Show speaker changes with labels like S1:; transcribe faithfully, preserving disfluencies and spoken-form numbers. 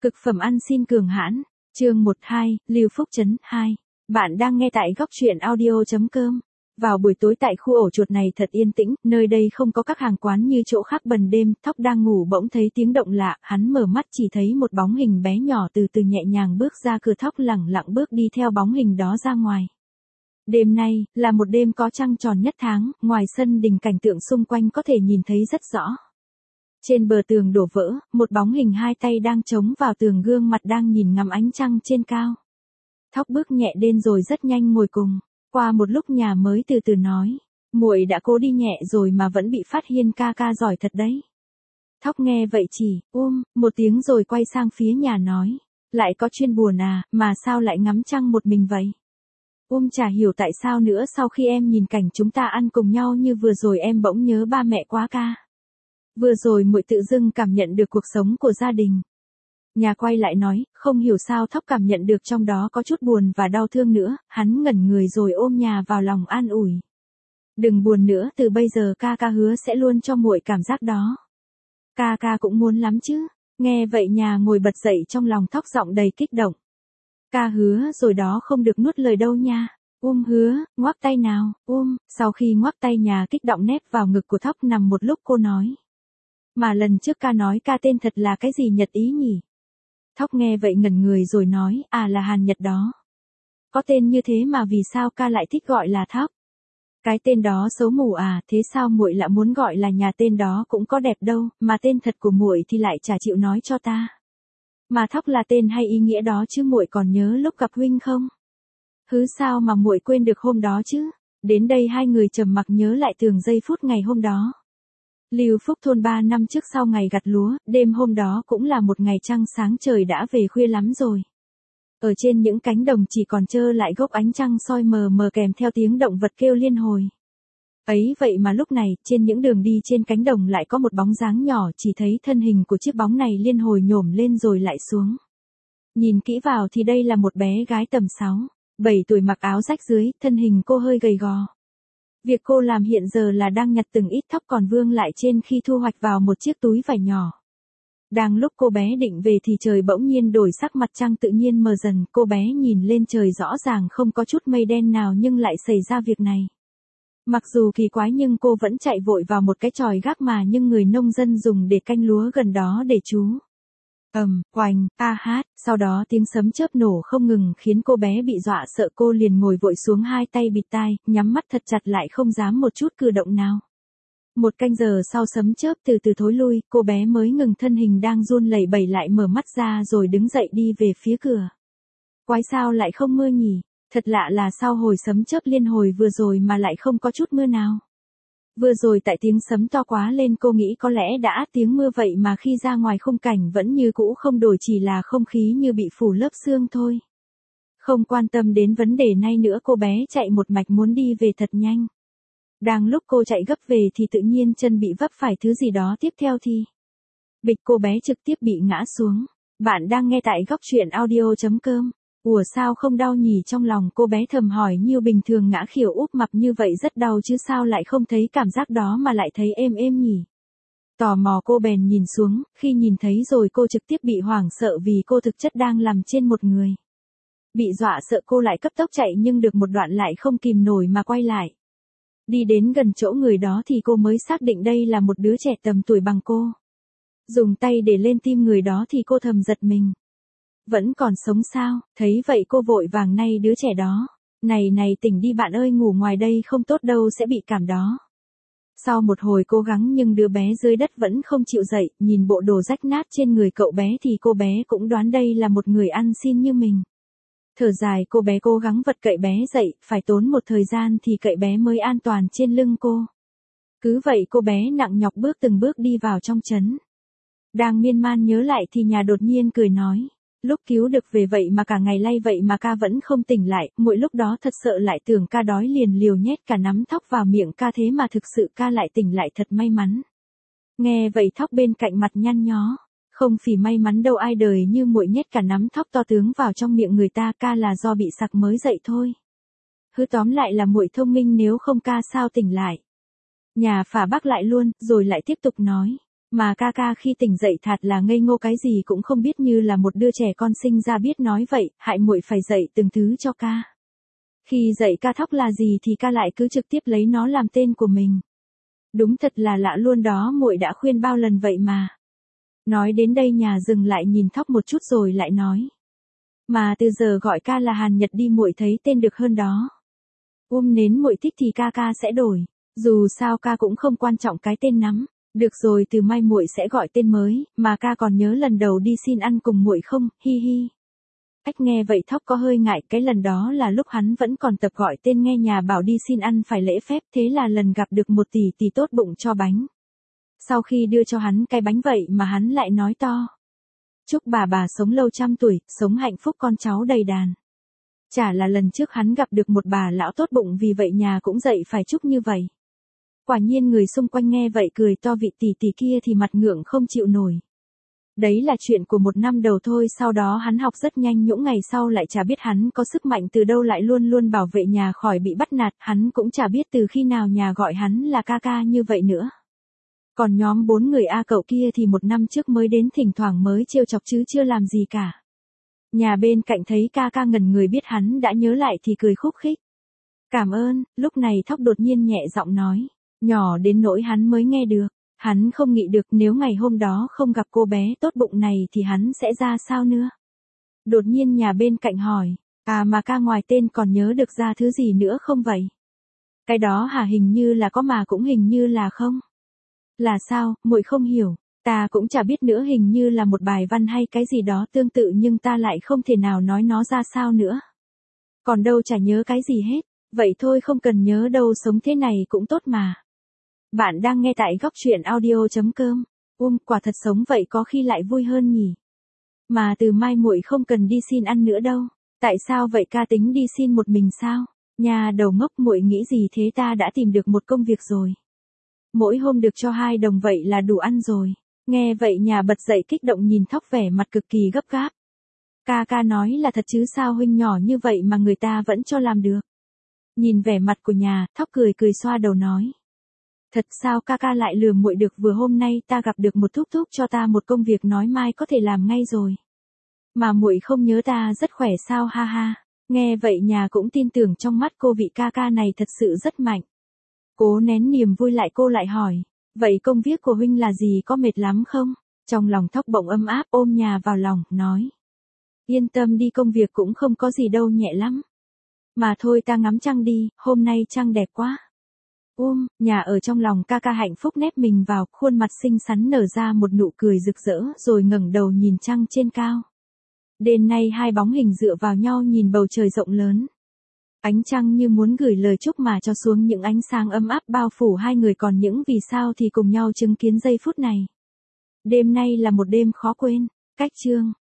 S1: Cực phẩm ăn xin cường hãn, chương một hai, Lưu Phúc Trấn hai. Bạn đang nghe tại góc truyện audio chấm com. Vào buổi tối tại khu ổ chuột này thật yên tĩnh, nơi đây không có các hàng quán như chỗ khác bần đêm, Thóc đang ngủ bỗng thấy tiếng động lạ, hắn mở mắt chỉ thấy một bóng hình bé nhỏ từ từ nhẹ nhàng bước ra cửa. Thóc lẳng lặng bước đi theo bóng hình đó ra ngoài. Đêm nay, là một đêm có trăng tròn nhất tháng, ngoài sân đình cảnh tượng xung quanh có thể nhìn thấy rất rõ. Trên bờ tường đổ vỡ, một bóng hình hai tay đang chống vào tường, gương mặt đang nhìn ngắm ánh trăng trên cao. Thóc bước nhẹ đến rồi rất nhanh ngồi cùng. Qua một lúc nhà mới từ từ nói, muội đã cố đi nhẹ rồi mà vẫn bị phát hiện, ca ca giỏi thật đấy. Thóc nghe vậy chỉ, um, một tiếng rồi quay sang phía nhà nói, lại có chuyện buồn à, mà sao lại ngắm trăng một mình vậy? Um chả hiểu tại sao nữa, sau khi em nhìn cảnh chúng ta ăn cùng nhau như vừa rồi em bỗng nhớ ba mẹ quá ca. Vừa rồi muội tự dưng cảm nhận được cuộc sống của gia đình. Nhà quay lại nói, không hiểu sao Thóc cảm nhận được trong đó có chút buồn và đau thương nữa, hắn ngẩn người rồi ôm nhà vào lòng an ủi. Đừng buồn nữa, từ bây giờ ca ca hứa sẽ luôn cho muội cảm giác đó. Ca ca cũng muốn lắm chứ. Nghe vậy nhà ngồi bật dậy, trong lòng Thóc giọng đầy kích động. Ca hứa rồi đó, không được nuốt lời đâu nha. Um hứa, ngoắc tay nào, um, sau khi ngoắc tay nhà kích động nép vào ngực của Thóc nằm một lúc cô nói. Mà lần trước ca nói ca tên thật là cái gì Nhật ý nhỉ? Thóc nghe vậy ngẩn người rồi nói, à là Hàn Nhật đó. Có tên như thế mà vì sao ca lại thích gọi là Thóc? Cái tên đó xấu mù à, thế sao muội lại muốn gọi là nhà, tên đó cũng có đẹp đâu, mà tên thật của muội thì lại chả chịu nói cho ta. Mà Thóc là tên hay ý nghĩa đó chứ, muội còn nhớ lúc gặp huynh không? Hứ, sao mà muội quên được hôm đó chứ? Đến đây hai người trầm mặc nhớ lại từng giây phút ngày hôm đó. Lưu Phúc thôn ba năm trước sau ngày gặt lúa, đêm hôm đó cũng là một ngày trăng sáng, trời đã về khuya lắm rồi. Ở trên những cánh đồng chỉ còn trơ lại gốc ánh trăng soi mờ mờ kèm theo tiếng động vật kêu liên hồi. Ấy vậy mà lúc này, trên những đường đi trên cánh đồng lại có một bóng dáng nhỏ, chỉ thấy thân hình của chiếc bóng này liên hồi nhổm lên rồi lại xuống. Nhìn kỹ vào thì đây là một bé gái tầm sáu, bảy tuổi, mặc áo rách dưới, thân hình cô hơi gầy gò. Việc cô làm hiện giờ là đang nhặt từng ít thóc còn vương lại trên khi thu hoạch vào một chiếc túi vải nhỏ. Đang lúc cô bé định về thì trời bỗng nhiên đổi sắc, mặt trăng tự nhiên mờ dần, cô bé nhìn lên trời rõ ràng không có chút mây đen nào nhưng lại xảy ra việc này. Mặc dù kỳ quái nhưng cô vẫn chạy vội vào một cái chòi gác mà nhưng người nông dân dùng để canh lúa gần đó để trú. Ầm, oành, a hát, sau đó tiếng sấm chớp nổ không ngừng khiến cô bé bị dọa sợ, cô liền ngồi vội xuống, hai tay bịt tai, nhắm mắt thật chặt lại không dám một chút cử động nào. Một canh giờ sau sấm chớp từ từ thối lui, cô bé mới ngừng thân hình đang run lẩy bẩy lại, mở mắt ra rồi đứng dậy đi về phía cửa. Quái, sao lại không mưa nhỉ? Thật lạ là sau hồi sấm chớp liên hồi vừa rồi mà lại không có chút mưa nào. Vừa rồi tại tiếng sấm to quá lên, cô nghĩ có lẽ đã át tiếng mưa vậy mà khi ra ngoài khung cảnh vẫn như cũ không đổi, chỉ là không khí như bị phủ lớp sương thôi. Không quan tâm đến vấn đề này nữa, cô bé chạy một mạch muốn đi về thật nhanh. Đang lúc cô chạy gấp về thì tự nhiên chân bị vấp phải thứ gì đó, tiếp theo thì bịch, cô bé trực tiếp bị ngã xuống. Bạn đang nghe tại góc truyện audio chấm com. Ủa sao không đau nhỉ? Trong lòng cô bé thầm hỏi, như bình thường ngã khỉu úp mặt như vậy rất đau chứ, sao lại không thấy cảm giác đó mà lại thấy êm êm nhỉ? Tò mò cô bèn nhìn xuống, khi nhìn thấy rồi cô trực tiếp bị hoảng sợ vì cô thực chất đang nằm trên một người. Bị dọa sợ cô lại cấp tốc chạy nhưng được một đoạn lại không kìm nổi mà quay lại. Đi đến gần chỗ người đó thì cô mới xác định đây là một đứa trẻ tầm tuổi bằng cô. Dùng tay để lên tim người đó thì cô thầm giật mình. Vẫn còn sống sao? Thấy vậy cô vội vàng nay đứa trẻ đó. Này này, tỉnh đi bạn ơi, ngủ ngoài đây không tốt đâu, sẽ bị cảm đó. Sau một hồi cố gắng nhưng đứa bé dưới đất vẫn không chịu dậy, nhìn bộ đồ rách nát trên người cậu bé thì cô bé cũng đoán đây là một người ăn xin như mình. Thở dài, cô bé cố gắng vật cậy bé dậy, phải tốn một thời gian thì cậy bé mới an toàn trên lưng cô. Cứ vậy cô bé nặng nhọc bước từng bước đi vào trong trấn. Đang miên man nhớ lại thì nhà đột nhiên cười nói. Lúc cứu được về vậy mà cả ngày lay vậy mà ca vẫn không tỉnh lại, mỗi lúc đó thật sợ lại tưởng ca đói liền liều nhét cả nắm thóc vào miệng ca, thế mà thực sự ca lại tỉnh lại, thật may mắn. Nghe vậy Thóc bên cạnh mặt nhăn nhó. Không phỉ may mắn đâu, ai đời như muội nhét cả nắm thóc to tướng vào trong miệng người ta, ca là do bị sặc mới dậy thôi. Hứ, tóm lại là muội thông minh, nếu không ca sao tỉnh lại. Nhà phả bác lại luôn, rồi lại tiếp tục nói. Mà ca ca khi tỉnh dậy thật là ngây ngô cái gì cũng không biết như là một đứa trẻ con sinh ra biết nói vậy, hại muội phải dạy từng thứ cho ca. Khi dạy ca thóc là gì thì ca lại cứ trực tiếp lấy nó làm tên của mình. Đúng thật là lạ luôn đó, muội đã khuyên bao lần vậy mà. Nói đến đây nhà dừng lại nhìn thóc một chút rồi lại nói. Mà từ giờ gọi ca là Hàn Nhật đi, muội thấy tên được hơn đó. Um nến muội thích thì ca ca sẽ đổi. Dù sao ca cũng không quan trọng cái tên lắm. Được rồi, từ mai muội sẽ gọi tên mới, mà ca còn nhớ lần đầu đi xin ăn cùng muội không, hi hi. Ách nghe vậy thóc có hơi ngại, cái lần đó là lúc hắn vẫn còn tập gọi tên, nghe nhà bảo đi xin ăn phải lễ phép, thế là lần gặp được một tỷ tỷ tốt bụng cho bánh. Sau khi đưa cho hắn cái bánh vậy mà hắn lại nói to. Chúc bà bà sống lâu trăm tuổi, sống hạnh phúc con cháu đầy đàn. Chả là lần trước hắn gặp được một bà lão tốt bụng, vì vậy nhà cũng dậy phải chúc như vậy. Quả nhiên người xung quanh nghe vậy cười to, vị tỷ tỷ kia thì mặt ngượng không chịu nổi. Đấy là chuyện của một năm đầu thôi, sau đó hắn học rất nhanh, những ngày sau lại chả biết hắn có sức mạnh từ đâu lại luôn luôn bảo vệ nhà khỏi bị bắt nạt, hắn cũng chả biết từ khi nào nhà gọi hắn là ca ca như vậy nữa. Còn nhóm bốn người A cậu kia thì một năm trước mới đến, thỉnh thoảng mới trêu chọc chứ chưa làm gì cả. Nhà bên cạnh thấy ca ca ngẩn người, biết hắn đã nhớ lại thì cười khúc khích. Cảm ơn, lúc này thóc đột nhiên nhẹ giọng nói, nhỏ đến nỗi hắn mới nghe được. Hắn không nghĩ được nếu ngày hôm đó không gặp cô bé tốt bụng này thì hắn sẽ ra sao nữa. Đột nhiên nhà bên cạnh hỏi, à mà ca ngoài tên còn nhớ được ra thứ gì nữa không vậy? Cái đó hả, hình như là có mà cũng hình như là không. Là sao, muội không hiểu, ta cũng chả biết nữa, hình như là một bài văn hay cái gì đó tương tự nhưng ta lại không thể nào nói nó ra sao nữa. Còn đâu chả nhớ cái gì hết, vậy thôi không cần nhớ đâu, sống thế này cũng tốt mà. Bạn đang nghe tại góc truyện audio chấm com. Um, quả thật sống vậy có khi lại vui hơn nhỉ. Mà từ mai muội không cần đi xin ăn nữa đâu. Tại sao vậy, ca tính đi xin một mình sao? Nhà đầu ngốc, muội nghĩ gì thế, ta đã tìm được một công việc rồi. Mỗi hôm được cho hai đồng vậy là đủ ăn rồi. Nghe vậy nhà bật dậy kích động nhìn thóc vẻ mặt cực kỳ gấp gáp. Ca ca nói là thật chứ, sao huynh nhỏ như vậy mà người ta vẫn cho làm được. Nhìn vẻ mặt của nhà, thóc cười cười xoa đầu nói. Thật sao ca ca lại lừa muội được, vừa hôm nay ta gặp được một thúc thúc cho ta một công việc nói mai có thể làm ngay rồi. Mà muội không nhớ ta rất khỏe sao, ha ha. Nghe vậy nhà cũng tin tưởng trong mắt cô vị ca ca này thật sự rất mạnh. Cố nén niềm vui lại cô lại hỏi, vậy công việc của huynh là gì, có mệt lắm không? Trong lòng thóc bỗng ấm áp, ôm nhà vào lòng, nói. Yên tâm đi, công việc cũng không có gì đâu, nhẹ lắm. Mà thôi ta ngắm trăng đi, hôm nay trăng đẹp quá. Um, nhà ở trong lòng ca ca hạnh phúc nép mình vào, khuôn mặt xinh xắn nở ra một nụ cười rực rỡ, rồi ngẩng đầu nhìn trăng trên cao. Đêm nay hai bóng hình dựa vào nhau nhìn bầu trời rộng lớn. Ánh trăng như muốn gửi lời chúc mà cho xuống những ánh sáng ấm áp bao phủ hai người, còn những vì sao thì cùng nhau chứng kiến giây phút này. Đêm nay là một đêm khó quên. Cách chương